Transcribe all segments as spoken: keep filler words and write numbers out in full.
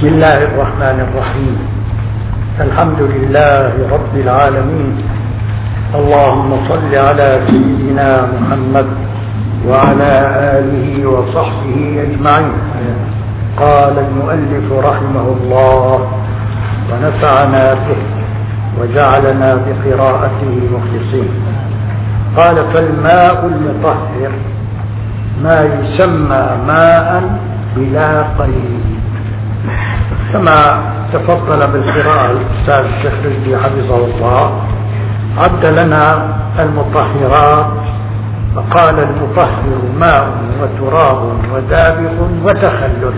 بسم الله الرحمن الرحيم. الحمد لله رب العالمين. اللهم صل على سيدنا محمد وعلى آله وصحبه أجمعين. قال المؤلف رحمه الله ونفعنا به وجعلنا بقراءته مخلصين. قال: فالماء المطهر ما يسمى ماء بلا قيد. كما تفضل بالقراءة الأستاذ الشيخ رشدي حفظه الله، عد لنا المطهرات فقال: المطهر ماء وتراب ودابغ وتخلل.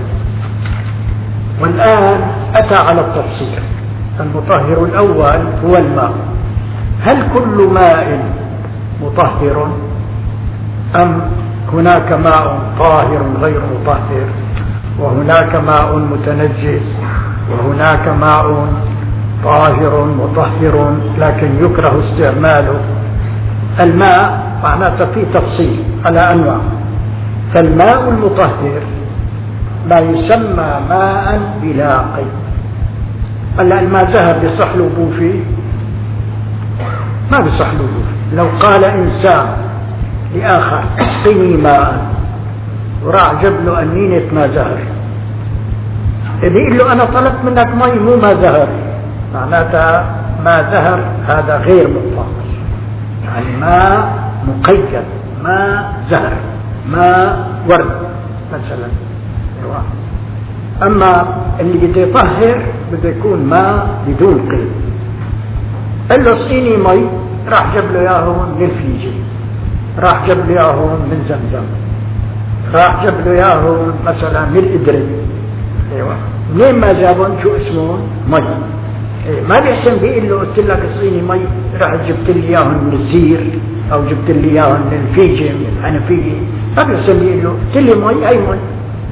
والآن أتى على التفصيل. المطهر الأول هو الماء. هل كل ماء مطهر أم هناك ماء طاهر غير مطهر، وهناك ماء متنجس، وهناك ماء طاهر مطهر لكن يكره استعماله؟ الماء معناته في تفصيل على أنواع. فالماء المطهر ما يسمى ماء بلا قيد. هلا الماء ذهب يصح له فيه؟ ما بيصح له. لو قال إنسان لآخر: اسقني ماء، وراح جاب له أنينة ما زهر، بيقول له: أنا طلبت منك مي مو ما زهر، معناتها ما زهر هذا غير مطلق، يعني ماء مقيد، ماء زهر، ماء ورد مثلا. أما اللي بده يطهر بده يكون ماء بدون قيد. قال له: اسقيني مي، راح جاب له اياه من الفيجي، راح جاب له اياه من زمزم، راح جاب له اياه مثلا من الإدري. ايوه، منين ما جابهم شو اسمهم؟ مي. إيه، ما بيحسن بيقول له: قلت لك اسقيني مي، راح جبت لي اياهم من الزير او جبت لي اياهم من الفيجي من الحنفيه. ما بيحسن بيقول له: قلت لي مي، اي مي.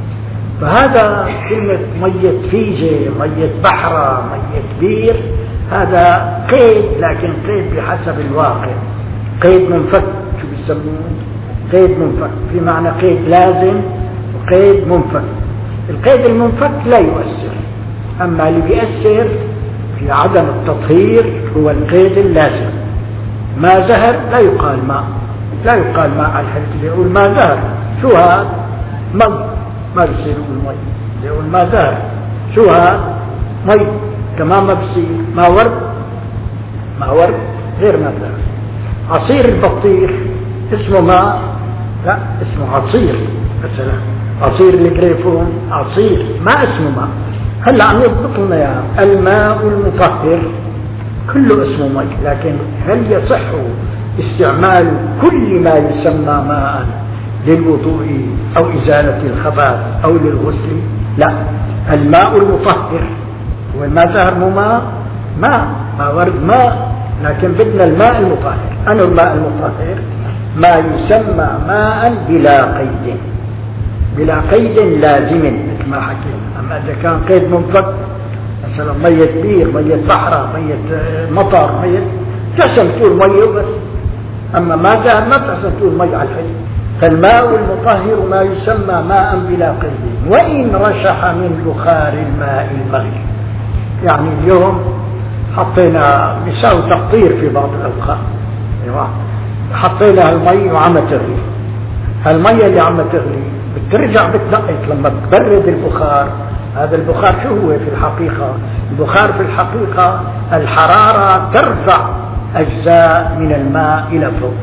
فهذا كلمة مية فيجي، مية بحرة، مية بير، هذا قيد، لكن قيد بحسب الواقع. قيد منفك، شو بيسموه؟ قيد منفك، في معنى قيد لازم وقيد منفك. القيد المنفك لا يؤثر، أما اللي بيأثر في عدم التطهير هو القيد اللازم. ما زهر لا يقال ماء، لا يقال ماء على الحلف، يقول ما زهر. شو هذا؟ مي، ما بصير يقول مي، يقول ما زهر. شو هذا؟ مي، كمان ما بصير. ما ورد، ما ورد غير ما زهر. عصير البطيخ اسمه ماء؟ لا، اسمه عصير مثلا. عصير الجريفون عصير، ما اسمه ماء. هلا عم يضبط لنا يا الماء المطهر كله اسمه مي، لكن هل يصح استعمال كل ما يسمى ماء للوضوء أو إزالة الخبث أو للغسل؟ لا، الماء المطهر والماء زهر مو ماء، ماء ما ورد ماء، لكن بدنا الماء المطهر. أنا الماء المطهر ما يسمى ماء بلا قيد، بلا قيد لازم مثل ما حكينا. أما إذا كان قيد منفك، مثلا مية بير، مية بحرة، مية مطر، مية، تحسن تقول مية بس. أما ما زهر ما تحسن تقول مي على الحي. فالماء المطهر ما يسمى ماء بلا قيد، وإن رشح من بخار الماء المغلي. يعني اليوم حطينا نساوي تقطير في بعض الأوقات، أيوة، حطينا المي وعم تغلي. هالمية اللي عم تغلي بترجع بتنقط لما تبرد البخار. هذا البخار شو هو في الحقيقة؟ البخار في الحقيقة الحرارة ترفع أجزاء من الماء إلى فوق،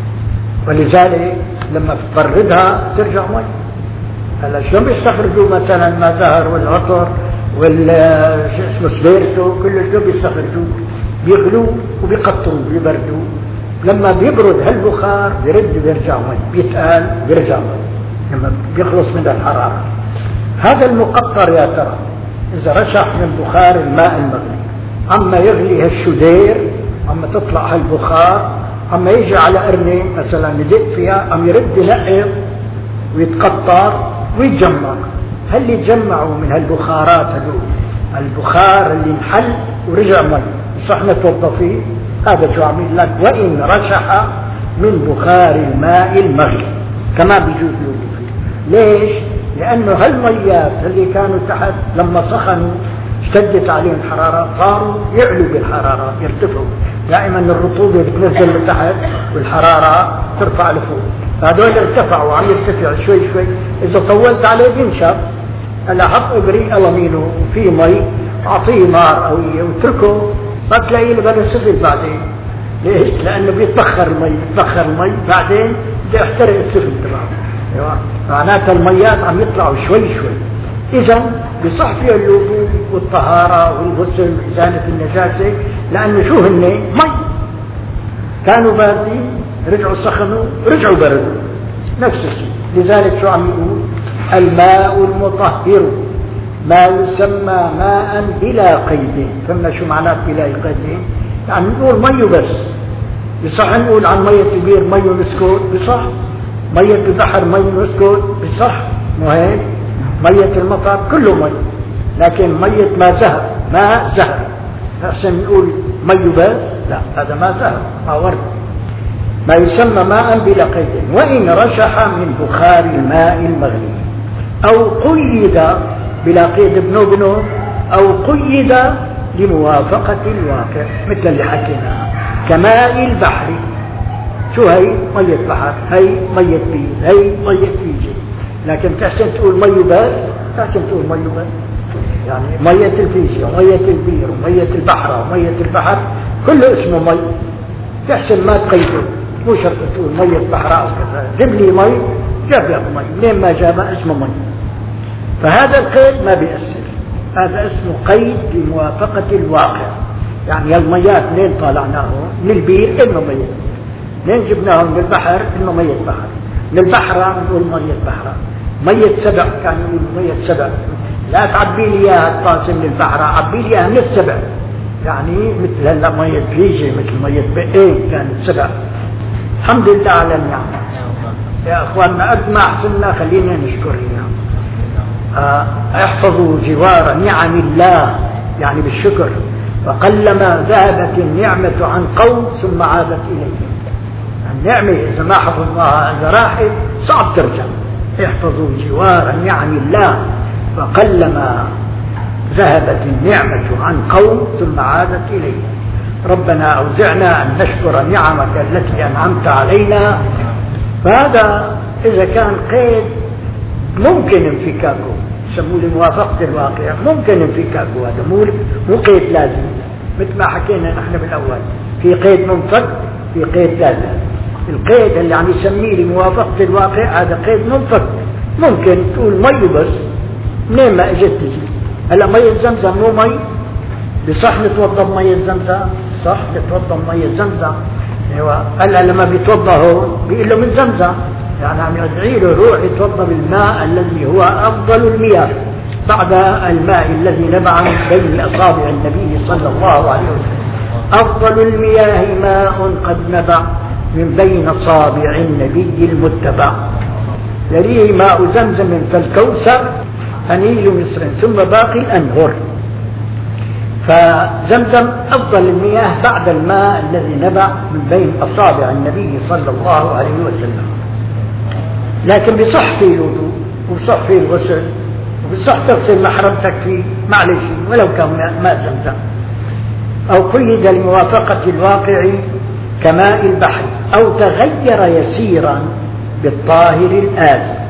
ولذلك لما تبردها ترجع مي. هلا شلون بيستخرجوا مثلا ما زهر والعطر والشو اسمه سبيرتو، كل شو بيستخرجوه؟ بيغلوه وبيقطروه بيبردوه. لما بيبرد هالبخار بيرد بيرجع مي، بيتقال بيرجع مي لما بيخلص من الحرارة. هذا المقطر يا ترى إذا رشح من بخار الماء المغلي، عما يغلي هالشدير، عما تطلع هالبخار، عما يجي على قرنين مثلا يدق فيها، عم يرد ينقط ويتقطر ويتجمع. هل يتجمعوا من هالبخارات هدول؟ البخار اللي انحل ورجع مي، صح نتوضا فيه؟ هذا شو عم يقول لك: وإن رشح من بخار الماء المغلي كما بيجوز له فيه. ليش؟ لأنه هالميات اللي كانوا تحت لما سخنوا اشتدت عليهم الحرارة صاروا يعلوا بالحرارة يرتفعوا. دائما الرطوبة بتنزل لتحت والحرارة ترفع لفوق، هذول ارتفعوا عم يرتفع شوي شوي. إذا طولت عليه بينشف. هلا حط إبريق ألمينو وفي مي أعطيه نار قوية واتركه ما تلاقيه اللي بده سفل بعدين. ليش؟ لأنه بيتبخر المي بيتبخر المي بعدين بده يحترق السفل تبعه. ايوه معناتها الميات عم يطلعوا شوي شوي. إذا بصح فيها الوضوء والطهارة والغسل وإزالة النجاسة، لأنه شو هن مي كانوا باردين رجعوا سخنوا رجعوا بردوا نفس الشيء. لذلك شو عم يقول؟ الماء المطهر ما يسمى ماء بلا قيد. فهمنا شو معناه بلا قيد؟ يعني نقول مي بس. بصح نقول عن مية البير مي ونسكت بصح، مية البحر مي ونسكت بصح، مو هيك؟ مية المطر كله مي، لكن مية ما زهر ما زهر عشان نقول مي بس لا، هذا ما زهر ما ورد. ما يسمى ماء بلا قيد. وإن رشح من بخار الماء المغلي أو قيد بلا قيد بنو بنو أو قيد لموافقة الواقع مثل اللي حكيناه كماء البحر. شو هي؟ مية بحر، هي مية بير، هي مية فيجي. لكن تحسن تقول مي بس، تحسن تقول مي بس، يعني مية الفيجي ومية البير ومية البحر ومية البحر كله اسمه مي. تحسن ما تقيده، مو شرط تقول مية بحر أو كذا. جيب لي مي جاب لك مي، منين ما جاب اسمه مي. فهذا القيد ما بيأثر، هذا اسمه قيد لموافقة الواقع. يعني الميات منين طالعناهم؟ من البير إنه مية، منين جبناهم من البحر إنه مية بحر، من البحر نقول مية بحر، مية سبع كان يقول مية سبع. لا تعبي لي اياها الطاسه من البحر، عبي لي اياها من السبع. يعني مثل هلا مية فيجي مثل مية بئين كانت سبع. الحمد لله على النعمة يا اخواننا. قد ما احسننا خلينا نشكر النعمة. آه احفظوا جوار نعم الله يعني بالشكر. فقلما ذهبت النعمة عن قوم ثم عادت إليهم. النعمة إذا ما حفظناها إذا راحت صعب ترجع. احفظوا جوار نعم الله فقلما ذهبت النعمة عن قوم ثم عادت إليهم. ربنا أوزعنا أن نشكر نعمك التي أنعمت علينا. فهذا إذا كان قيد ممكن انفكاكه، يسموه لموافقة الواقع، ممكن انفكاكه. هذا مو مو قيد لازم، مثل ما حكينا نحن بالأول في قيد منفك في قيد لازم. القيد اللي عم يسميه لموافقة الواقع هذا قيد منفك. ممكن تقول مي بس، منين ما اجت تجي. هلا مية زمزم مو مي؟ بصح نتوضا بمية زمزم، صح نتوضا بمية زمزم. ايوه هلا لما بيتوضا هون بيقول له من زمزم، يعني عم يدعي له روح يتوضا بالماء الذي هو افضل المياه بعد الماء الذي نبع من بين اصابع النبي صلى الله عليه وسلم. افضل المياه ماء قد نبع من بين اصابع النبي المتبع، يليه ماء زمزم فالكوثر هنيل مصر ثم باقي الأنهر. فزمزم أفضل المياه بعد الماء الذي نبع من بين أصابع النبي صلى الله عليه وسلم. لكن بصح فيه الوضوء وبصح فيه الغسل وبصح تغسل محرمتك فيه معلش ولو كان ماء زمزم. أو قيد لموافقة الواقع كماء البحر أو تغير يسيرا بالطاهر الآتي.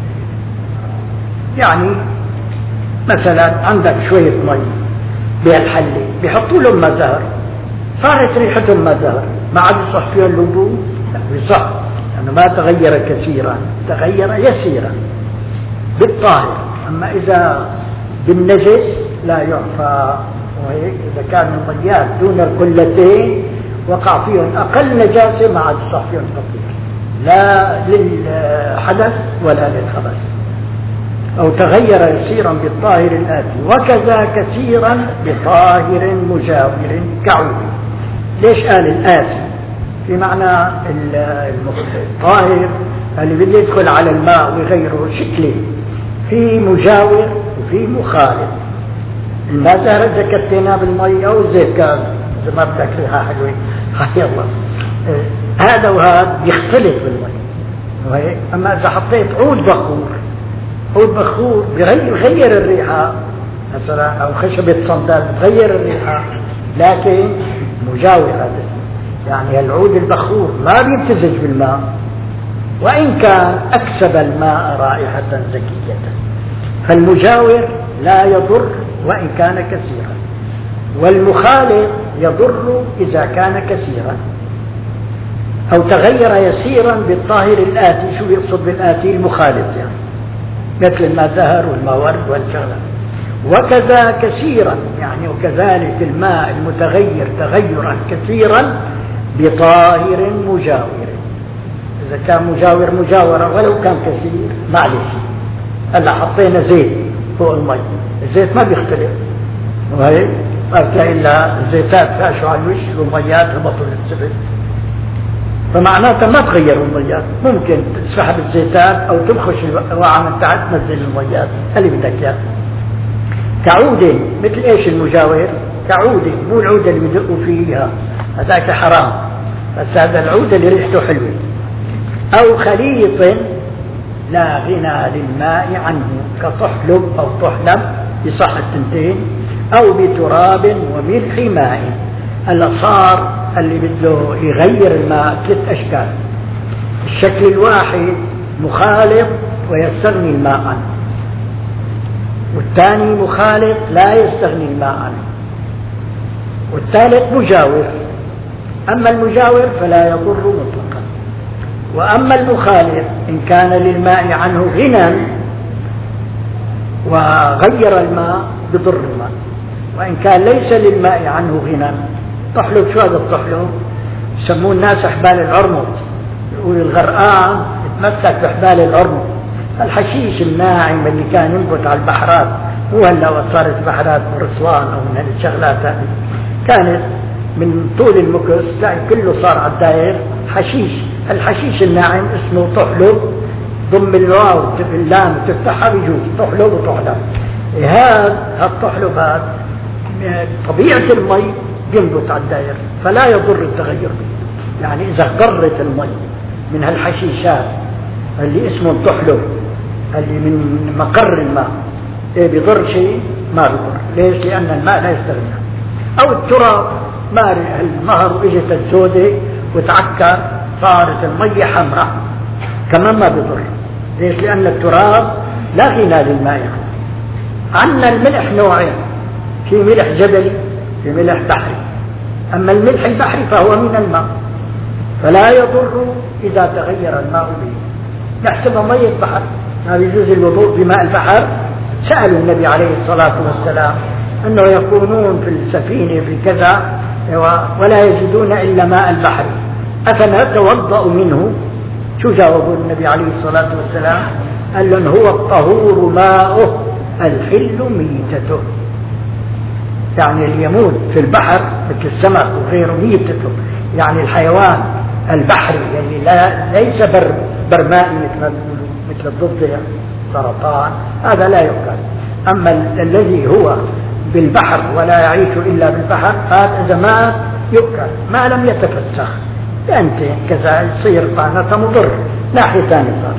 يعني مثلا عندك شوية مي بهالحلة بيحطوا لهم ما زهر، صارت ريحتهم ما زهر، ما عاد يصح فيها الوضوء؟ لا بيصح، لأنه ما تغير كثيرا، تغير يسيرا بالطاهر. أما إذا بالنجس لا يعفى. وهيك إذا كان المياه دون القلتين وقع فيهم أقل نجاسة ما عاد يصح فيهم تطهير، لا للحدث ولا للخبث. أو تغير يسيرا بالطاهر الآتي وكذا كثيرا بطاهر مجاور كعود. ليش قال الآتي؟ في معنى الطاهر اللي بده يدخل على الماء ويغيره شكله، في مجاور وفي مخالف. الماء زهر إذا كتيناه بالمي أو الزيت كان إذا ما بدك ريحة حلوة هاي الله، هذا وهذا يختلف بالمي. أما إذا حطيت عود بخور هو البخور بيغير الريحة مثلا، أو خشبة صندال بتغير الريحة لكن مجاورة، يعني العود البخور ما بيمتزج بالماء وإن كان أكسب الماء رائحة زكية. فالمجاور لا يضر وإن كان كثيرا، والمخالط يضر إذا كان كثيرا أو تغير يسيرا بالطاهر الآتي. شو يقصد بالآتي؟ المخالط، يعني مثل الماء زهر والماء ورد والشغلة. وكذا كثيرا، يعني وكذلك الماء المتغير تغيرا كثيرا بطاهر مجاور. إذا كان مجاور مجاورة ولو كان كثير معلش. هلا حطينا زيت فوق المي، الزيت ما بيختلف، وهي ما بتلاقي إلا الزيتات فاشوا على الوش والميات هبطوا للسفل، فمعناتها ما تغيروا الميات. ممكن تسحب الزيتات أو تبخش الوعاء من تحت تنزل الميات اللي بدك إياه. كعودة مثل إيش المجاور؟ كعودة، مو العودة اللي بدقوا فيها هذاك حرام، بس هذا العودة اللي ريحته حلوة. أو خليط لا غنى للماء عنه كطحلب أو طحلب يصح التنتين، أو بتراب وملح ماء. هلا صار اللي بده يغير الماء ثلاث أشكال. الشكل الواحد مخالط ويستغني الماء عنه، والثاني مخالط لا يستغني الماء عنه، والثالث مجاور. أما المجاور فلا يضر مطلقا، وأما المخالط إن كان للماء عنه غنى وغير الماء بضر الماء، وإن كان ليس للماء عنه غنى. طحلب، شو هذا الطحلب؟ يسموه الناس حبال العرمط، يقول الغرقان يتمسك بحبال العرمط، الحشيش الناعم اللي كان ينبت على البحرات. مو هلا صارت بحرات ورصوان أو من الشغلات هذه، كانت من طول المكس تلاقي كله صار على الداير حشيش. الحشيش الناعم اسمه طحلب، ضم الواو اللام تفتحها بيجوز طحلب وطحلب. هذا الطحلب هذا طبيعة المي ينبت على الدائر فلا يضر التغير به. يعني إذا قرت المي من هالحشيشات اللي اسمه الطحلب اللي من مقر الماء، إيه بيضر شيء؟ ما بيضر. ليش؟ لأن الماء لا يستغني. أو التراب ماري النهر وإجت السودة وتعكر صارت المية حمراء كمان ما بيضر. ليش؟ لأن التراب لا غنى للماء. عندنا الملح نوعين، في ملح جبلي في ملح بحري. أما الملح البحري فهو من الماء فلا يضر إذا تغير الماء به. نحسبها مية بحر، ما يجوز الوضوء بماء البحر. سألوا النبي عليه الصلاة والسلام أنه يكونون في السفينة في كذا ولا يجدون إلا ماء البحر، أفنتوضأ منه؟ شو جاوبوا النبي عليه الصلاة والسلام؟ قال لهم هو الطهور ماؤه الحل ميتته. يعني اللي يموت في البحر مثل السمك وغيره ميتته، يعني الحيوان البحري اللي يعني لا ليس بر برمائي مثل مثل الضفدع سرطان هذا لا يؤكل. أما الذي هو بالبحر ولا يعيش إلا بالبحر هذا إذا مات يؤكل ما لم يتفسخ، أنت كذا يصير طعنته مضر ناحية ثانية صار.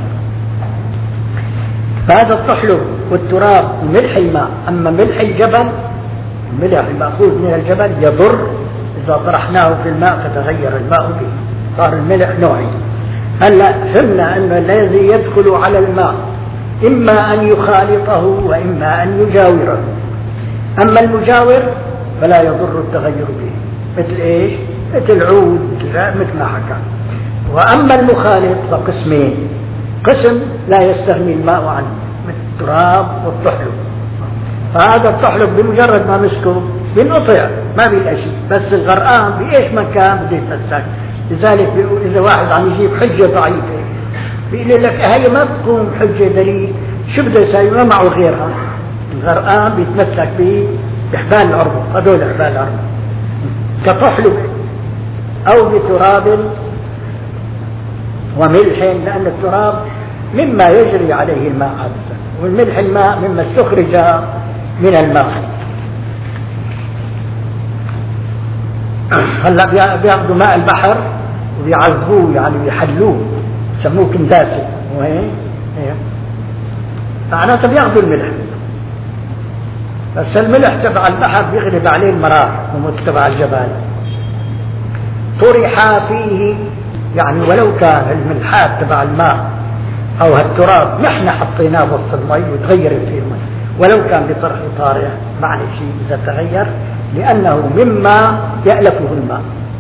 فهذا الطحلب والتراب ملح الماء. أما ملح الجبل، الملح المأخوذ من الجبل يضر إذا طرحناه في الماء فتغير الماء به، صار الملح نوعي. هلا فهمنا أن الذي يدخل على الماء إما أن يخالطه وإما أن يجاوره. أما المجاور فلا يضر التغير به، مثل إيش؟ مثل عود مثل ما حكى. وأما المخالط فقسمين، قسم لا يستغني الماء عنه مثل التراب والطحلب. فهذا الطحلب بمجرد ما مسكه بينقطع ما بيلقى شيء، بس الغرقان بإيش مكان بده يتمسك. لذلك بيقول إذا واحد عم يجيب حجة ضعيفة بيقول لك هي ما بتكون حجة دليل، شو بده يسوي؟ ما معه غيرها. الغرقان بيتمسك به بحبال العرض، هذول حبال العرض كطحلب أو بتراب وملح، لأن التراب مما يجري عليه الماء عادة، والملح الماء مما استخرج من الماء. هلا بياخذوا ماء البحر وبيعذبوه، يعني بيحلوه، يسموه كنداسه. وين معناته بياخذوا الملح، بس الملح تبع البحر بيغلب عليه المرار وموت تبع الجبال. طرح فيه يعني ولو كان الملحات تبع الماء أو هالتراب نحن حطيناه وسط المي وتغير فيه المي، ولو كان بطرح طارئ معنى شيء إذا تغير، لأنه مما يألفه الماء.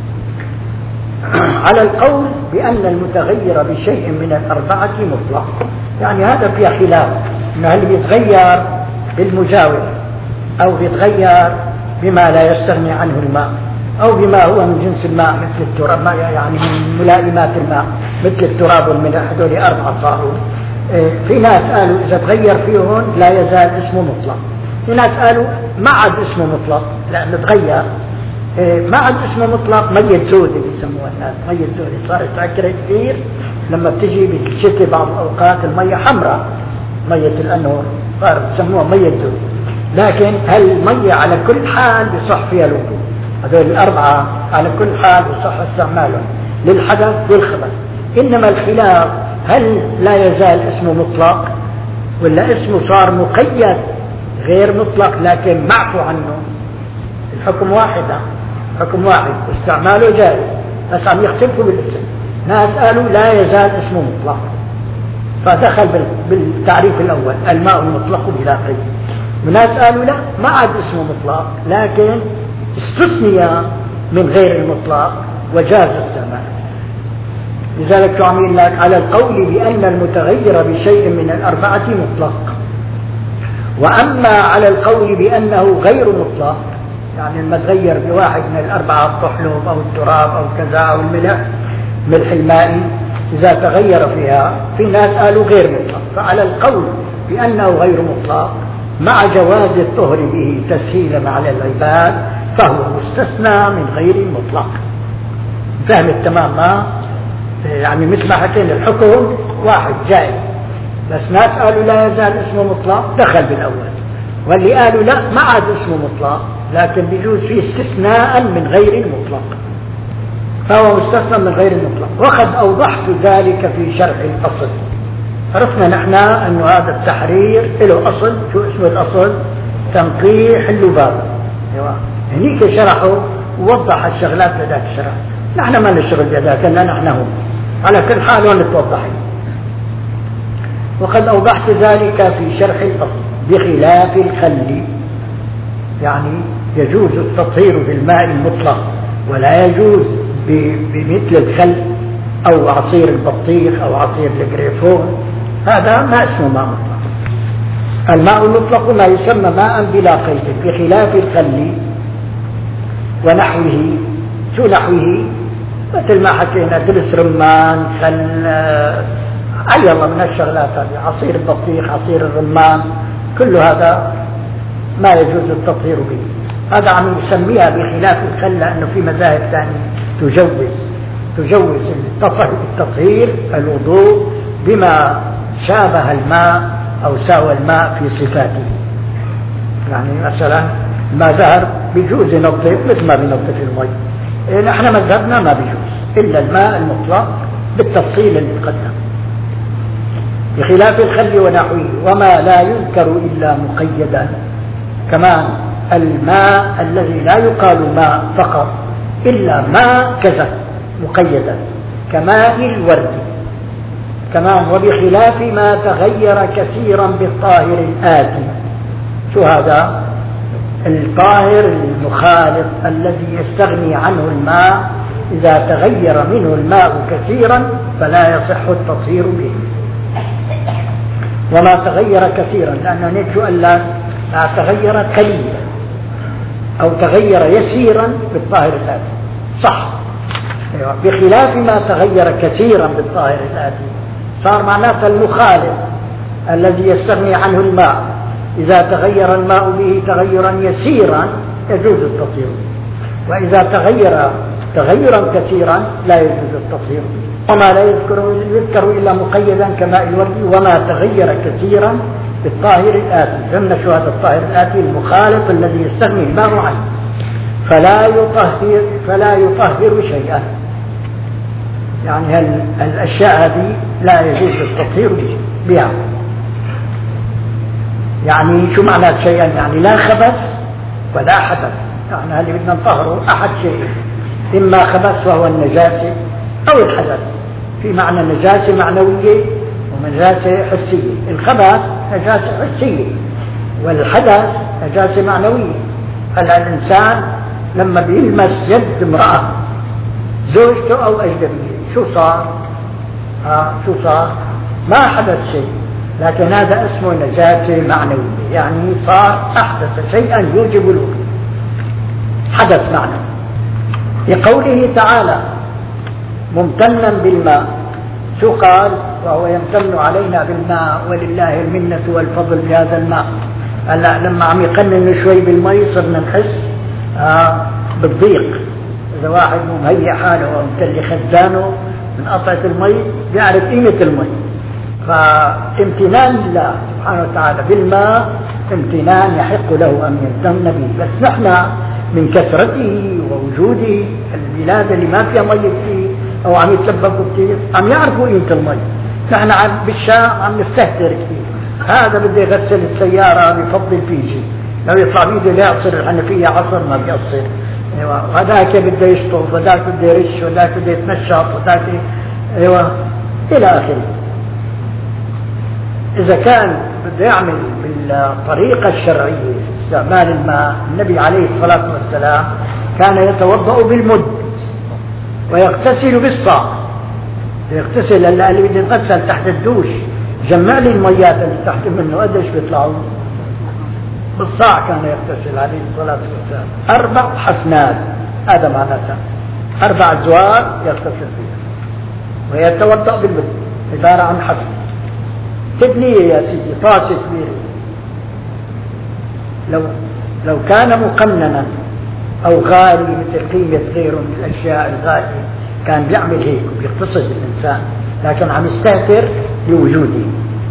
على القول بأن المتغير بشيء من الأربعة مطلق، يعني هذا فيها خلاف، إنه هل بيتغير بالمجاور أو بيتغير بما لا يستغني عنه الماء أو بما هو من جنس الماء مثل التراب، يعني من ملائمات الماء مثل التراب والملح، هذول أربعة صاروا. في ناس قالوا إذا تغير فيهم لا يزال اسمه مطلق، في ناس قالوا ما عاد اسمه مطلق لأنه تغير، ما عاد اسمه مطلق. مية سودة بيسموها الناس، مية سودة صارت تعكر كثير لما بتجي بالشتاء بعض الأوقات المية حمراء، مية الأنهر صارت بيسموها مية سودة. لكن هالمية على كل حال بصح فيها الوضوء، هذول الأربعة على كل حال بصح استعمالهم للحدث والخبث. إنما الخلاف هل لا يزال اسمه مطلق ولا اسمه صار مقيد غير مطلق لكن معفو عنه. الحكم واحدة، حكم واحد واستعماله جائز، بس عم يختلفوا بالاسم. ناس قالوا لا يزال اسمه مطلق فدخل بالتعريف الأول الماء المطلق بلا قيد، وناس قالوا لا ما عاد اسمه مطلق لكن استثني من غير المطلق وجاز استعماله. لذلك تعمل لك على القول بأن المتغير بشيء من الأربعة مطلق، وأما على القول بأنه غير مطلق يعني المتغير بواحد من الأربعة الطحلب أو التراب أو كذا أو الملح ملح الماء إذا تغير فيها، في ناس قالوا غير مطلق. فعلى القول بأنه غير مطلق مع جواز الطهر به تسهيلا على العباد فهو مستثنى من غير المطلق. فهم التمام؟ ما يعني مثل ما حكينا الحكم واحد جائز، بس ناس قالوا لا يزال اسمه مطلق دخل بالأول، واللي قالوا لا ما عاد اسمه مطلق لكن بيجوز فيه استثناء من غير المطلق فهو مستثنى من غير المطلق. وقد أوضحت ذلك في شرح الأصل. عرفنا نحن أن هذا التحرير له أصل، شو اسمه الأصل؟ تنقيح اللباب. هنيك شرحه ووضح الشغلات لذاك الشرح، نحن ما نشتغل بذاك إلا نحن هم على كل حال هون توضحي. وقد أوضحت ذلك في شرح الأصل بخلاف الخل، يعني يجوز التطهير بالماء المطلق ولا يجوز بمثل الخل أو عصير البطيخ أو عصير الجريفون، هذا ما اسمه ماء مطلق. الماء المطلق ما يسمى ماء بلا قيد بخلاف الخل ونحوه. شو نحوه؟ مثل ما حكينا دبس رمان، خل، أي الله من الشغلات هذه، عصير البطيخ، عصير الرمان، كل هذا ما يجوز التطهير به. هذا عم يسميها بخلاف الخل لأنه في مذاهب ثانية تجوز تجوز التطهير الوضوء بما شابه الماء أو ساوى الماء في صفاته. يعني مثلا ما ذهب بيجوز ينظف مثل ما بينظف المي، نحن مذهبنا ما بيجوز إلا الماء المطلق بالتفصيل اللي تقدم بخلاف الخل ونحوه. وما لا يذكر إلا مقيدا، كمان الماء الذي لا يقال ماء فقط إلا ماء كذا مقيدا كماء الورد كمان. وبخلاف ما تغير كثيرا بالطاهر الآتي. شو هذا؟ الطاهر المخالط الذي يستغني عنه الماء إذا تغير منه الماء كثيرا فلا يصح التطهير به. وما تغير كثيرا لأنه نجو ألا تغير قليلا أو تغير يسيرا بالطاهر الآتي صح. بخلاف ما تغير كثيرا بالطاهر الآتي صار معناته المخالط الذي يستغني عنه الماء إذا تغير الماء به تغيرا يسيرا يجوز التطهير، وإذا تغير تغيرا كثيرا لا يجوز التطهير. وما لا يذكر, يذكر إلا مقيدا كماء الورد. وما تغير كثيرا بالطاهر الآتي. فهمنا شو هذا الطاهر الآتي؟ المخالط الذي يستغني الماء عنه فلا يطهر فلا يطهر شيئا. يعني الأشياء هذه لا يجوز التطهير بها. يعني شو معنى شيئا؟ يعني لا خبث ولا حدث. يعني اللي بدنا نطهره أحد شيء، إما خبث وهو النجاسة أو الحدث. في معنى النجاسة معنوية ونجاسة حسية. الخبث نجاسة حسية والحدث نجاسة معنوية. هلا الإنسان لما بيلمس يد امرأة زوجته أو أجنبية شو صار؟ ها شو صار؟ ما حدث شيء، لكن هذا اسمه نجاسة معنوية، يعني صار أحدث شيئا يوجب الوضوء، حدث معنوي. لقوله تعالى ممتنا بالماء، شو قال؟ وهو يمتن علينا بالماء ولله المنة والفضل بهذا الماء. هلا لما عم يقنن شوي بالمي صرنا نحس آه بالضيق. إذا واحد مو مهيئ حاله ومتلي خزانه من قطعة المي بيعرف قيمة المي. فامتنان الله سبحانه وتعالى بالماء امتنان يحق له أن يمتن به. بس نحن من كثرته ووجوده البلاد اللي ما فيها مي كثير أو عم يتسببوا كثير عم يعرفوا قيمة المي. نحن بالشام عم نستهتر كثير. هذا بده يغسل السيارة بفضل فيجي، لو يطلع بيده ليعصر الحنفية عصر ما بيعصر. ايوه وهذاك بده يشطف وذاك بده يرش وذاك بده يتنشط وذاك ايوه الى اخره. اذا كان بده يعمل بالطريقة الشرعية استعمال الماء، النبي عليه الصلاة والسلام كان يتوضأ بالمد ويغتسل بالصاع. يغتسل هلا اللي بده يتغسل تحت الدوش جمع لي الميات اللي تحت منه قديش بيطلعوا؟ بالصاع كان يغتسل عليه الصلاة والسلام. أربع حفنات، هذا معناتها أربع أزوار يغتسل فيها ويتوضأ بالمد، عبارة عن حفن. تبنيه يا سيدي طاسة كبيرة، لو لو كان مقننا أو غالي مثل قيمة غيره من الأشياء الغالية كان بيعمل هيك وبيقتصد الإنسان، لكن عم يستهتر بوجوده.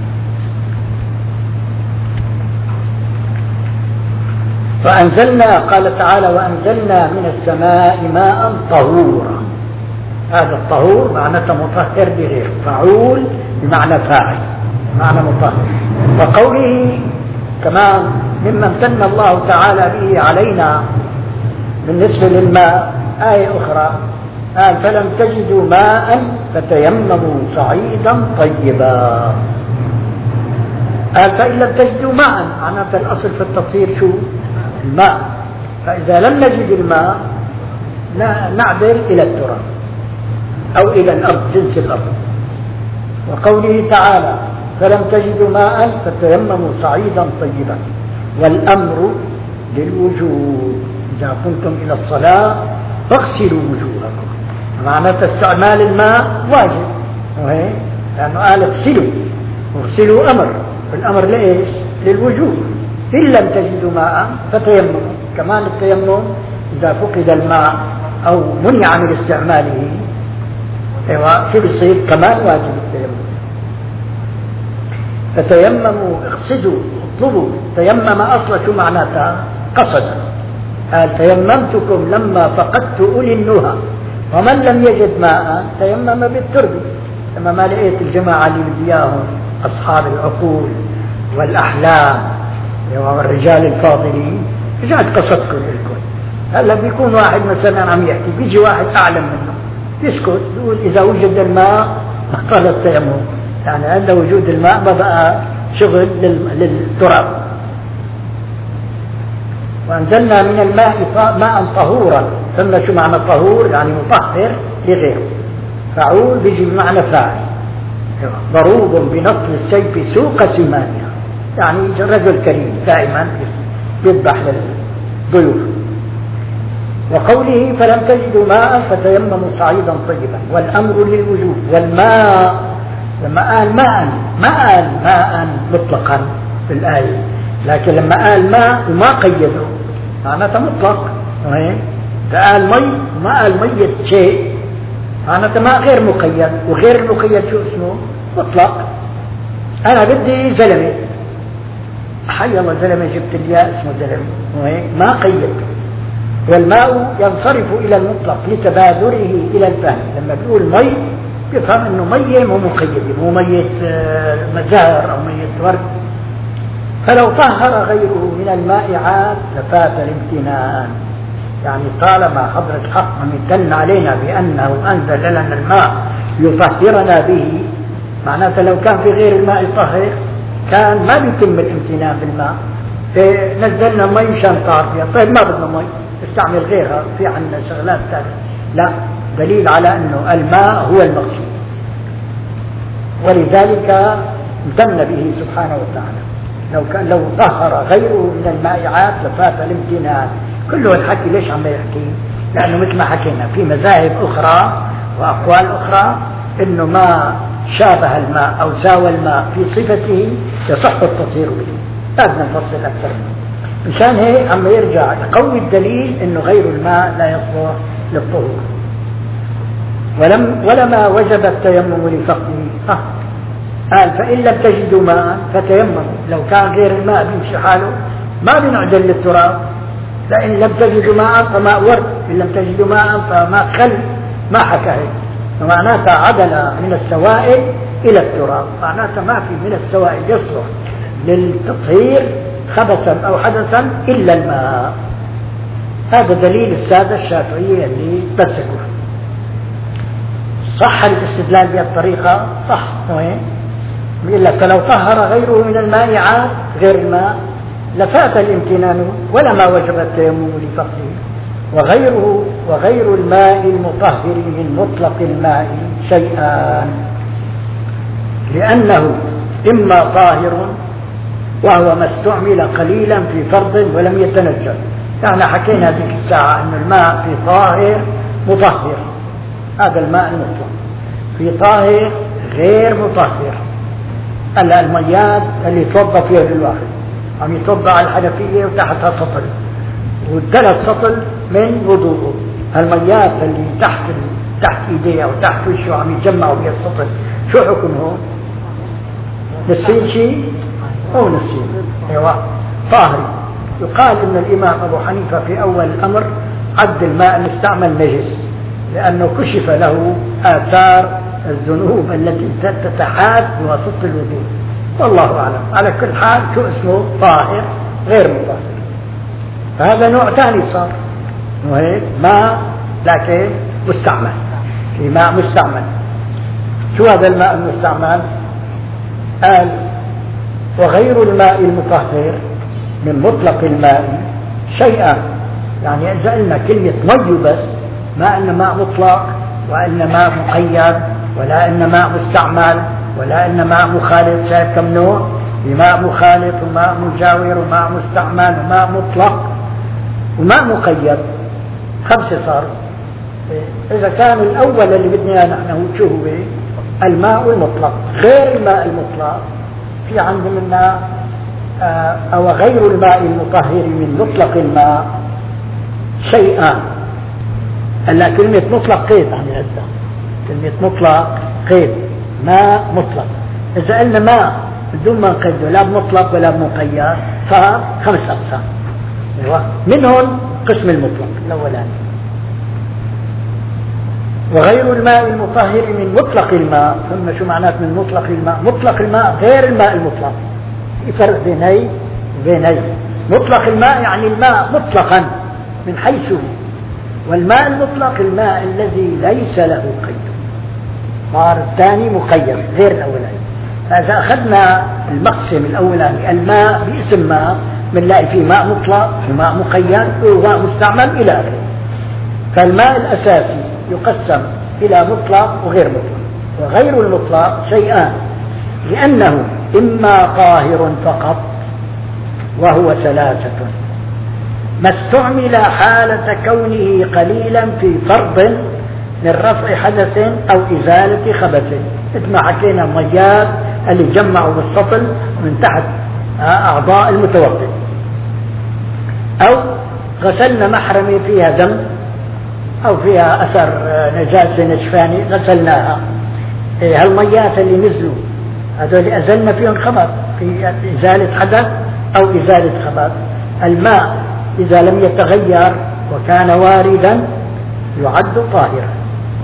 فأنزلنا، قال تعالى وأنزلنا من السماء ماء طهورا. هذا الطهور معناته مطهر بغيره، فعول بمعنى فاعل معنى مطهر. وقوله كمان مما امتن الله تعالى به علينا بالنسبة للماء آية أخرى قال فلم تجدوا ماء فتيمموا صعيدا طيبا. قال فإن لم تجدوا ماء معناته الأصل في التطهير شو؟ الماء. فإذا لم نجد الماء نعدل إلى التراب أو إلى الأرض جنس الأرض. وقوله تعالى فلم تجدوا ماء فتيمموا صعيدا طيبا، والأمر للوجوب إذا كنتم إلى الصلاة فاغسلوا وجوهكم. معناته استعمال الماء واجب، وهي لأنه قال اغسلوا، واغسلوا أمر، الأمر لإيش؟ للوجوب. إن لم تجدوا ماء فتيمموا. كمان التيمم إذا فقد الماء أو منع من استعماله ايوه شو بيصير؟ كمان واجب التيمم. فتيمموا اقصدوا اطلبوا. تيمم اصلا شو معناتها؟ قصد. قال تيممتكم لما فقدت اولي النهى ومن لم يجد ماء تيمم بالترب. لما ما لقيت الجماعه اللي بدي اياهم اصحاب العقول والاحلام والرجال الفاضلين رجعت قصدكم لكم. هلا بيكون واحد مثلا عم يحكي بيجي واحد اعلم منه يسكت يقول اذا وجد الماء قال التيمم، يعني عند وجود الماء ما بقى شغل للتراب. وانزلنا من الماء ماء طهورا. ثم شو معنى طهور؟ يعني مطهر لغيره. فعول بيجي بمعنى فاعل. ضروب بنصل السيف سوق سمانها، يعني رجل كريم دائما يذبح للضيوف. وقوله فلم تجدوا ماء فتيمموا صعيدا طيبا، والأمر للوجوب. والماء لما قال ماء ما قال ماء مطلقا في الآية، لكن لما قال ماء وما قيده معناته مطلق. قال مي ما قال مية شيء معناته ماء غير مقيد، وغير المقيد شو اسمه؟ مطلق. أنا بدي زلمة، حي الله زلمة جبت الياء اسمه زلمة ما قيد. والماء ينصرف إلى المطلق لتبادره إلى الفهم. لما بيقول مي بيفهم انه مية مو مقيدة، مو مية مزار او مية ورد. فلو طهر غيره من الماء عاد لفات الامتنان. يعني طالما حضرة الحق امتن علينا بأنه أنزل لنا الماء يطهرنا به، معناته لو كان في غير الماء يطهر كان ما بيتم الامتنان بالماء. نزلنا مي مشان طهر فيها، طيب ما بدنا مي استعمل غيرها، في عندنا شغلات ثانية. لا، دليل على أنه الماء هو المقصود، ولذلك امتن به سبحانه وتعالى. لو كان لو طهر غيره من الماء عاد لفات الامتنان. كل الحكي ليش عم يحكي؟ لأنه مثل ما حكينا في مذاهب أخرى وأقوال أخرى إنه ما شابه الماء أو ساوى الماء في صفته يصح التطهير به. لا بدنا نفصل أكثر منه. مشان هيك عم يرجع يقوي الدليل إنه غير الماء لا يصلح للطهور. ولم ولما وجب التيمم لفقده. آه. قال فإن لم تجدوا ماء فتيمموا. لو كان غير الماء بيمشي حاله ما بنعدل للتراب. فإن لم تجدوا ماء فماء ورد، إن لم تجدوا ماء فماء خل. ما حكى هيك، معناتها عدل من السوائل إلى التراب. معناتها ما في من السوائل يصلح للتطهير خبثا أو حدثا إلا الماء. هذا دليل السادة الشافعية اللي تمسكوا. صح الاستدلال بهذه الطريقة؟ صح. وين؟ بيقول لك فلو طهر غيره من الماء عاد غير الماء لفات الامتنان ولما وجب التيمم لفقده. وغيره وغير الماء المطهر من مطلق الماء شيئان، لأنه إما طاهر وهو ما استعمل قليلا في فرض ولم يتنجس. يعني حكينا ذيك الساعة أن الماء في طاهر مطهر، هذا الماء المطلق. في طاهر غير مطهر. هلا المياه اللي يتوضا فيها الواحد عم يتوضا على الحنفية وتحتها سطل والثلاث سطل من وضوءه، هالمياه اللي تحت تحت ايديه وتحت وشه عم يتجمعوا بها السطل، شو حكمهم؟ نسين شيء أو نسين؟ ايوه طاهر. يقال ان الامام ابو حنيفه في اول الامر عد الماء المستعمل نجس لانه كشف له اثار الذنوب التي تتحاد بواسطه الوضوء. والله اعلم. على كل حال شو اسمه؟ طاهر غير مطهر. فهذا نوع ثاني صار وهيك ماء لكن مستعمل. في ماء مستعمل. شو هذا الماء المستعمل؟ قال وغير الماء المطهر من مطلق الماء شيئا. يعني إذا قلنا كلمة مي بس، ما إن ماء مطلق وإن ماء مقيد ولا إن ماء مستعمل ولا إن ماء مخالط. شايف كم نوع؟ في ماء مخالط وماء مجاور وماء مستعمل وماء مطلق وماء مقيد. خمسة صاروا. إذا كان الأول اللي بدنا نحن شو هو؟ الماء المطلق. غير الماء المطلق في عندنا آه أو غير الماء المطهر من مطلق الماء شيئان. هلا كلمة مطلق قيد عم يعدها. كلمة مطلق قيد ماء مطلق. إذا قلنا ماء بدون ما نقيده لا مطلق ولا مقيد صار خمس أقسام. منهم قسم المطلق الأولاني. وغير الماء المطهر من مطلق الماء. ثم شو معنات من مطلق الماء؟ مطلق الماء غير الماء المطلق. في فرق بين هي وبين هي. مطلق الماء يعني الماء مطلقا من حيث، والماء المطلق الماء الذي ليس له قيد. صار الثاني مقيد غير الأولاني. فإذا أخذنا المقسم الأولاني الماء باسم ماء بنلاقي فيه ماء مطلق وماء مقيد وماء مستعمل إلى آخره. فالماء الأساسي يقسم إلى مطلق وغير مطلق. وغير المطلق شيئان، لأنه إما طاهر فقط وهو ثلاثة ما استعمل حالة كونه قليلا في فرض من رفع حدث أو إزالة خبث، مثل ما حكينا مياه اللي جمعوا بالسطل من تحت أعضاء المتوضئ، أو غسلنا محرمة فيها دم أو فيها أثر نجاسة نجفاني غسلناها. هالميات اللي نزلوا هذول أزلنا فيهم خبث في إزالة حدث أو إزالة خبث. الماء إذا لم يتغير وكان واردا يعد طاهرا.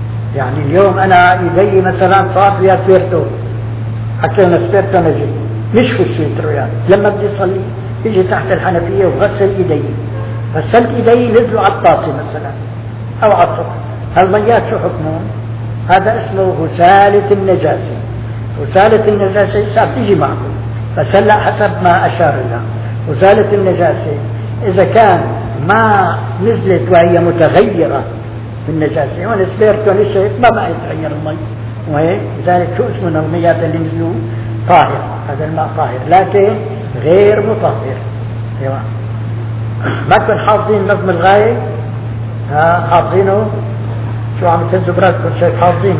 يعني اليوم أنا إيدي مثلا صار فيها سبيرتو، حكينا سبيرتو نجي مش في السويتريات. لما بدي يصلي يجي تحت الحنفية وغسل إيدي، غسلت إيدي نزلوا على الطاسة مثلا أو على السطح، هالميات شو حكمهم؟ هذا اسمه غسالة النجاسة. غسالة النجاسة ساتيجي معكم، بس هلا حسب ما أشار لها. غسالة النجاسة إذا كان ما نزلت وهي متغيرة بالنجاسة، وانا سبيرت ونشيت ما بقى يتغير المي، وهيك لذلك شو اسمه الميات اللي نزلوا؟ طاهر. هذا الماء طاهر لكن غير مطهر. ايوه ما كن حافظين نظم الغاية؟ ها حافظينه؟ شو عم تهزوا براسكم شيء حافظينه؟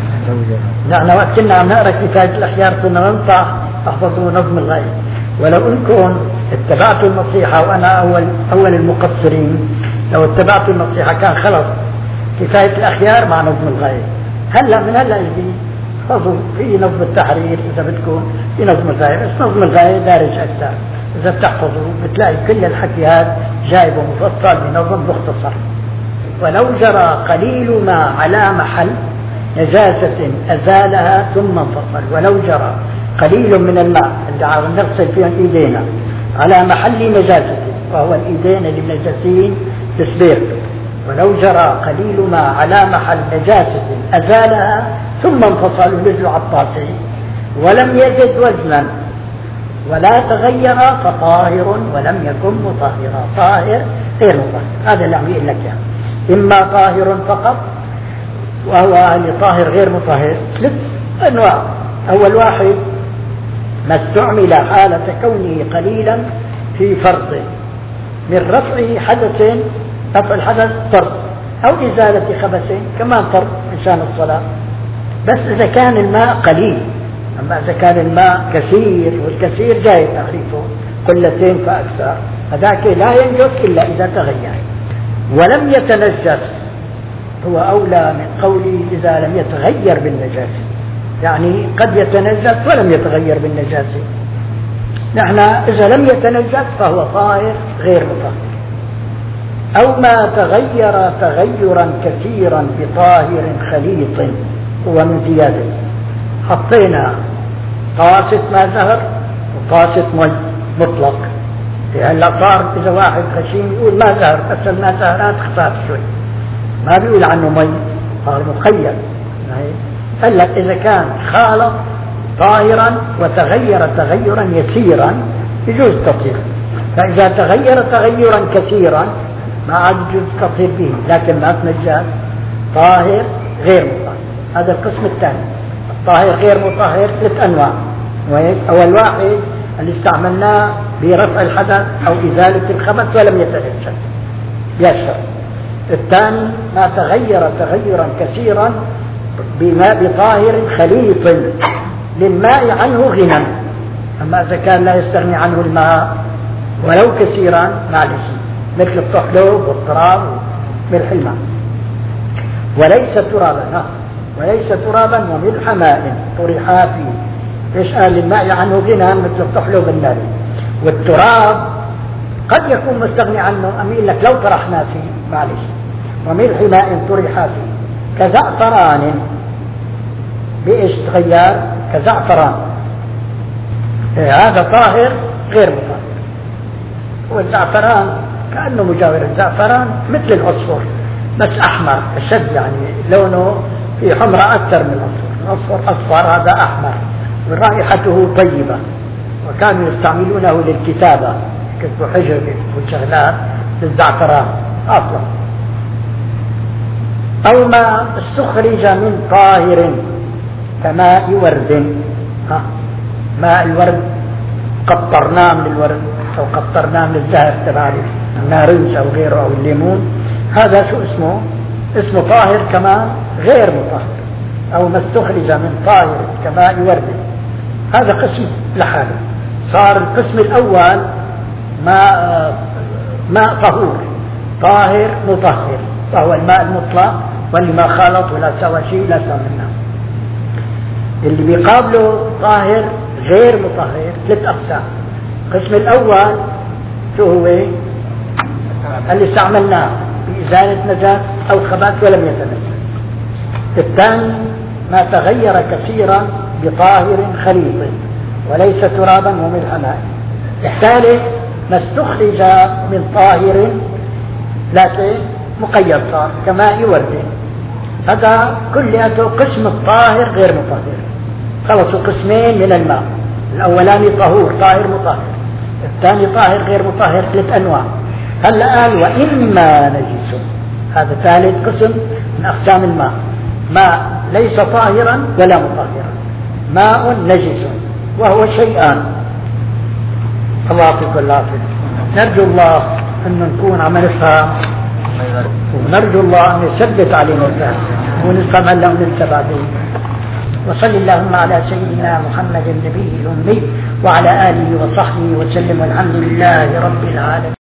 نحن وقت كنا عم نقرا كفاية الأخيار كنا ننصح احفظوا نظم الغاية. ولو انكم اتبعتوا النصيحة، وانا اول اول المقصرين، لو اتبعتوا النصيحة كان خلص كفاية الأخيار مع نظم الغاية. هلا من هلا يجي خذوا في نظم التحرير إذا بدكم، في نظم الغاية، بس نظم الغاية دارج أكثر. إذا بتحفظوا بتلاقي كل الحكي هذا جايب ومفصل بنظم مختصر. ولو جرى قليل ما على محل نجاسة أزالها ثم انفصل. ولو جرى قليل من الماء اللي عم نغسل فيهم إيدينا على محل نجاسة، وهو الإيدين اللي منجسين تسبير، ولو جرى قليل ما على محل نجاسة أزالها ثم انفصل ونزلوا على الطاسة ولم يزد وزنا ولا تغير فطاهر ولم يكن مطهرا. طاهر غير مطهر، هذا اللي عم يقول لك يعني. إما طاهر فقط وهو لطاهر غير مطهر ثلاث أنواع. أول واحد ما استعمل حالة كونه قليلا في فرض من رفع حدث، رفع الحدث فرض، أو إزالة خبث كمان فرض إنشان الصلاة، بس إذا كان الماء قليل. أما إذا كان الماء كثير، والكثير جاي تعريفه قلتين فأكثر، فذاك لا ينجس إلا إذا تغير. ولم يتنجس هو أولى من قولي إذا لم يتغير بالنجاسة، يعني قد يتنجس ولم يتغير بالنجاسة. نحن إذا لم يتنجس فهو طاهر غير مطهر. أو ما تغير تغيرا كثيرا بطاهر خليط، هو من زيادة. حطينا طاسة ماء زهر وطاسة مي مطلق، هلا صار إذا واحد خشين يقول ما زهر، بس الماء زهرات خفاف شوي، ما بيقول عنه مي، صار مخير. هلا إذا كان خالط طاهرا وتغير تغيرا يسيرا يجوز تطهير، فإذا تغير تغيرا كثيرا ما عاد يجوز تطهير به، لكن ما تنجس طاهر غير مطهر. هذا القسم الثاني. الطاهر غير مطهر ثلاث أنواع. أول واحد اللي استعملناه برفع الحدث أو إزالة الخبث ولم يتنجس يشرب. الثاني ما تغير تغيرا كثيرا بماء بطاهر خليط للماء عنه غنى. أما إذا كان لا يستغني عنه الماء ولو كثيرا معلش، مثل الطحلب والتراب وملح الماء. وليس ترابا، وليس ترابا وملح ماء طرحا فيه. ايش قال؟ الماء عنه غنى مثل الطحلب النار. والتراب قد يكون مستغني عنه، أميل لك لو طرحنا فيه معلش. وملح ماء طرحا فيه كزعفران. بإيش تغير؟ كزعفران. إيه هذا طاهر غير مطهر. والزعفران كأنه مجاور. الزعفران مثل العصفر بس أحمر أشد، يعني لونه في حمرة أكثر من العصفر. العصفر أصفر، هذا أحمر، ورائحته طيبة، وكانوا يستعملونه للكتابة، كتبوا حجر وشغلات للزعفران أصلا. أو ما استخرج من طاهر كماء ورد. ها ماء الورد قطرناه من الورد أو قطرناه من الزهر تبع النارنج أو غيره أو الليمون، هذا شو اسمه؟ اسمه طاهر كمان غير مطهر. أو ما استخرج من طاهر كماء ورد، هذا قسم لحاله. صار القسم الأول ماء ماء طهور طاهر مطهر، وهو الماء المطلق واللي ما خالط ولا سوى شيء لا سوى منه. اللي بيقابله طاهر غير مطهر ثلاث أقسام. القسم الأول شو هو؟ اللي استعملناه بإزالة نجاسة أو خبث ولم يتنجس. الثاني ما تغير كثيرا بطاهر خليط، وليس ترابا وملح ماء. الثالث ما استخرج من طاهر لكن مقيد صار كماء ورد، هذا كلياته قسم الطاهر غير مطهر. خلصوا قسمين من الماء، الأولاني طهور طاهر مطهر، الثاني طاهر غير مطهر، ثلاث أنواع. هلا قال وإما نجس، هذا ثالث قسم من أقسام الماء، ماء ليس طاهرا ولا مطهرا، ماء نجس وهو شيئان. الله يعطيكم العافية. نرجو الله أن نكون عم نفهم، ونرجو الله أن يثبت علينا الفهم ونفهم هلا وننسى بعدين. وصل اللهم على سيدنا محمد النبي الأمي وعلى آله وصحبه وسلم، والحمد لله رب العالمين.